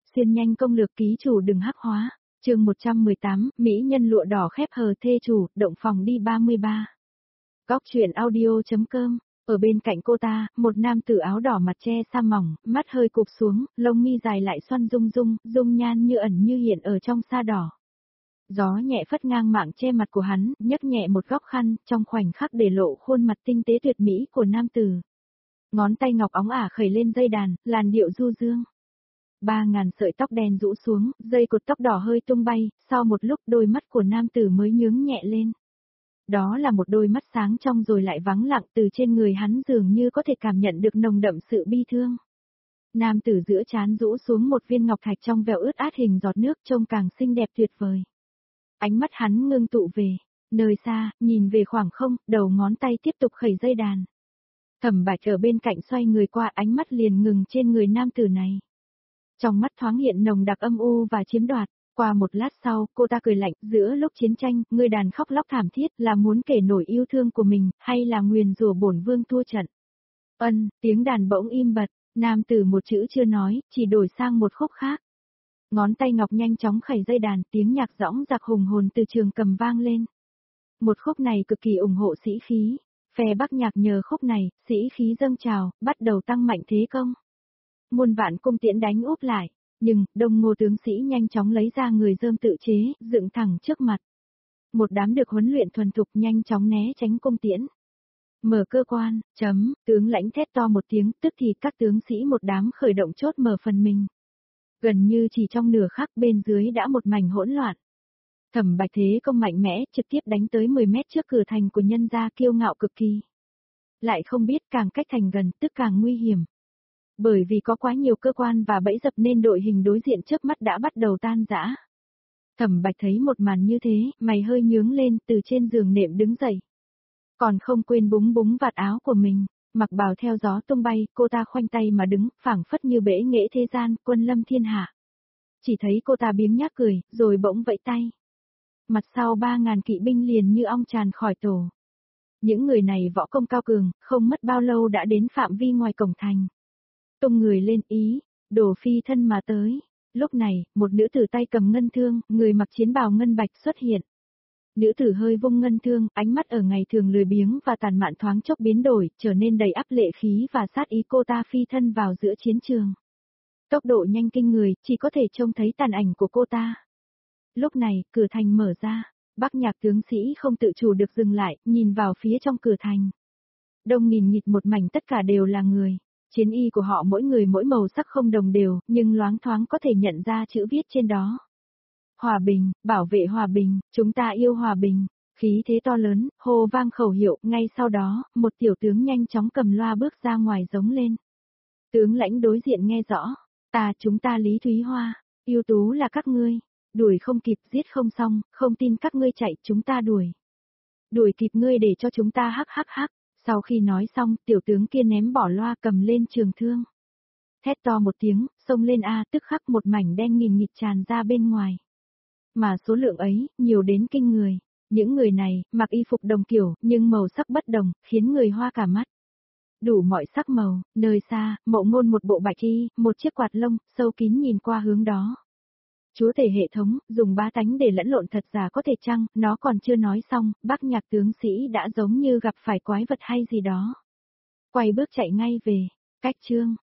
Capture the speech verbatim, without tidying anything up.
Xuyên nhanh công lược ký chủ đừng hắc hóa. Chương một trăm mười tám, mỹ nhân lụa đỏ khép hờ thê chủ, động phòng đi ba mươi ba. Góc truyện audio.com. Ở bên cạnh cô ta, một nam tử áo đỏ mặt che sa mỏng, mắt hơi cụp xuống, lông mi dài lại xoăn rung rung, dung nhan như ẩn như hiện ở trong sa đỏ. Gió nhẹ phất ngang mạng che mặt của hắn, nhấc nhẹ một góc khăn, trong khoảnh khắc để lộ khuôn mặt tinh tế tuyệt mỹ của nam tử. Ngón tay ngọc óng ả khởi lên dây đàn, làn điệu du dương. Ba ngàn sợi tóc đen rũ xuống, dây cột tóc đỏ hơi tung bay, sau một lúc đôi mắt của nam tử mới nhướng nhẹ lên. Đó là một đôi mắt sáng trong rồi lại vắng lặng, từ trên người hắn dường như có thể cảm nhận được nồng đậm sự bi thương. Nam tử giữa trán rũ xuống một viên ngọc thạch trong veo ướt át hình giọt nước trông càng xinh đẹp tuyệt vời. Ánh mắt hắn ngưng tụ về, nơi xa, nhìn về khoảng không, đầu ngón tay tiếp tục khẩy dây đàn. Thẩm Bạch ở bên cạnh xoay người qua, ánh mắt liền ngừng trên người nam tử này. Trong mắt thoáng hiện nồng đặc âm u và chiếm đoạt. Qua một lát sau, cô ta cười lạnh, giữa lúc chiến tranh, người đàn khóc lóc thảm thiết là muốn kể nổi yêu thương của mình, hay là nguyền rủa bổn vương thua trận. Ân, tiếng đàn bỗng im bặt, nam tử một chữ chưa nói, chỉ đổi sang một khúc khác. Ngón tay ngọc nhanh chóng khẩy dây đàn, tiếng nhạc dõng dạc hùng hồn từ trường cầm vang lên. Một khúc này cực kỳ ủng hộ sĩ khí, phe Bắc Nhạc nhờ khúc này, sĩ khí dâng trào, bắt đầu tăng mạnh thế công. Muôn vạn cung tiễn đánh úp lại. Nhưng, Đông Ngô tướng sĩ nhanh chóng lấy ra người rơm tự chế, dựng thẳng trước mặt. Một đám được huấn luyện thuần thục nhanh chóng né tránh cung tiễn. Mở cơ quan, chấm, tướng lãnh thét to một tiếng, tức thì các tướng sĩ một đám khởi động chốt mở phần mình. Gần như chỉ trong nửa khắc bên dưới đã một mảnh hỗn loạn. Thẩm Bạch thế công mạnh mẽ, trực tiếp đánh tới mười mét trước cửa thành của nhân gia kiêu ngạo cực kỳ. Lại không biết càng cách thành gần tức càng nguy hiểm. Bởi vì có quá nhiều cơ quan và bẫy dập nên đội hình đối diện trước mắt đã bắt đầu tan rã. Thẩm Bạch thấy một màn như thế, mày hơi nhướng lên, từ trên giường nệm đứng dậy. Còn không quên búng búng vạt áo của mình, mặc bào theo gió tung bay, cô ta khoanh tay mà đứng, phảng phất như bể nghệ thế gian, quân lâm thiên hạ. Chỉ thấy cô ta biếng nhác cười, rồi bỗng vẫy tay. Mặt sau ba ngàn kỵ binh liền như ong tràn khỏi tổ. Những người này võ công cao cường, không mất bao lâu đã đến phạm vi ngoài cổng thành. Tung người lên ý, đổ phi thân mà tới. Lúc này, một nữ tử tay cầm ngân thương, người mặc chiến bào ngân bạch xuất hiện. Nữ tử hơi vung ngân thương, ánh mắt ở ngày thường lười biếng và tàn mạn thoáng chốc biến đổi, trở nên đầy áp lệ khí và sát ý. Cô ta phi thân vào giữa chiến trường. Tốc độ nhanh kinh người, chỉ có thể trông thấy tàn ảnh của cô ta. Lúc này, cửa thành mở ra, Bắc Nhạc tướng sĩ không tự chủ được dừng lại, nhìn vào phía trong cửa thành. Đông nghìn nghịt một mảnh, tất cả đều là người. Chiến y của họ mỗi người mỗi màu sắc không đồng đều, nhưng loáng thoáng có thể nhận ra chữ viết trên đó. Hòa bình, bảo vệ hòa bình, chúng ta yêu hòa bình, khí thế to lớn, hô vang khẩu hiệu, ngay sau đó, một tiểu tướng nhanh chóng cầm loa bước ra ngoài giống lên. Tướng lãnh đối diện nghe rõ, ta chúng ta Lý Thúy Hoa, ưu tú là các ngươi, đuổi không kịp giết không xong, không tin các ngươi chạy chúng ta đuổi. Đuổi kịp ngươi để cho chúng ta hắc hắc hắc. Sau khi nói xong, tiểu tướng kia ném bỏ loa cầm lên trường thương. Thét to một tiếng, xông lên A, tức khắc một mảnh đen nghìn nghịt tràn ra bên ngoài. Mà số lượng ấy, nhiều đến kinh người. Những người này, mặc y phục đồng kiểu, nhưng màu sắc bất đồng, khiến người hoa cả mắt. Đủ mọi sắc màu, nơi xa, Mộ Ngôn một bộ bạch y, một chiếc quạt lông, sâu kín nhìn qua hướng đó. Chúa tể hệ thống, dùng bá tánh để lẫn lộn thật giả có thể chăng, nó còn chưa nói xong, Bắc Nhạc tướng sĩ đã giống như gặp phải quái vật hay gì đó. Quay bước chạy ngay về, cách chương.